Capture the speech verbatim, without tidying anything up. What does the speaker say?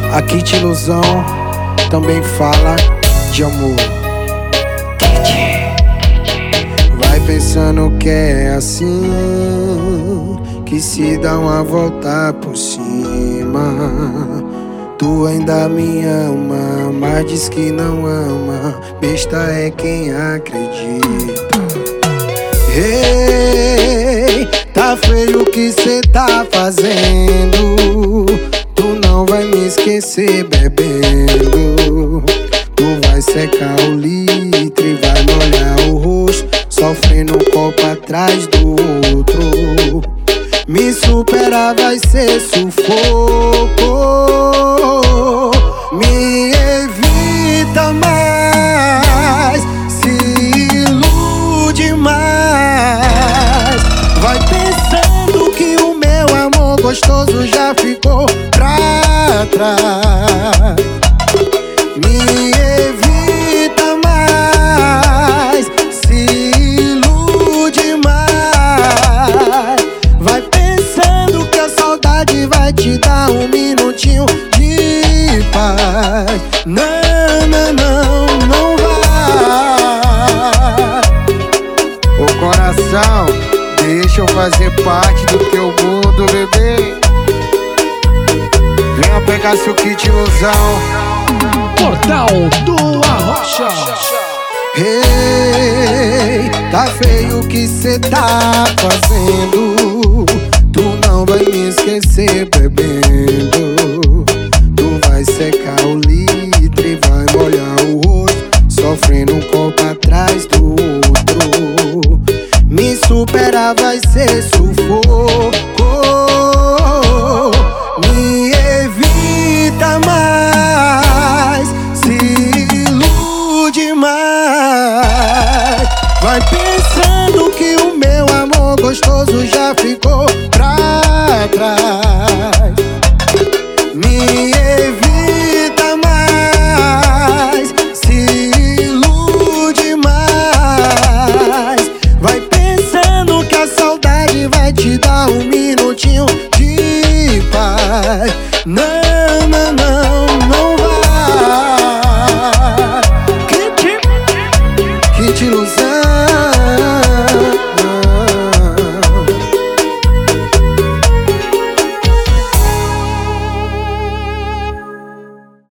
A Kit Ilusão também fala de amor. Vai pensando que é assim, que se dá uma volta por cima. Tu ainda me ama, mas diz que não ama. Besta é quem acredita. Ei, tá feio o que cê tá fazendo. Tu não vai me esquecer bebendo. Tu vai secar o litro e vai molhar o rosto, sofrendo um copo atrás do outro. Me superar vai ser sufoco. Me evita mais, se ilude mais. Vai pensando que o meu amor gostoso já ficou pra trás. Me evita mais, se ilude mais. Vai pensando que a saudade vai te dar um minutinho de paz. Não, não, não, não vai. Ô coração, deixa eu fazer parte do teu mundo, bebê. Venha pegar seu kit ilusão. Portal do Arrocha. Ei, tá feio o que cê tá fazendo. Tu não vai me esquecer bebendo. Tu vai secar o litro e vai molhar o rosto, sofrendo um copo atrás do outro. Me superar vai ser sufoco. Me evita mais, se ilude mais. Vai pensando que o meu amor gostoso já ficou pra trás. Me evita mais, se ilude mais. Vai pensando que a saudade vai te dar um minutinho de paz. Não, não, não, não vai. Kit Ilusão.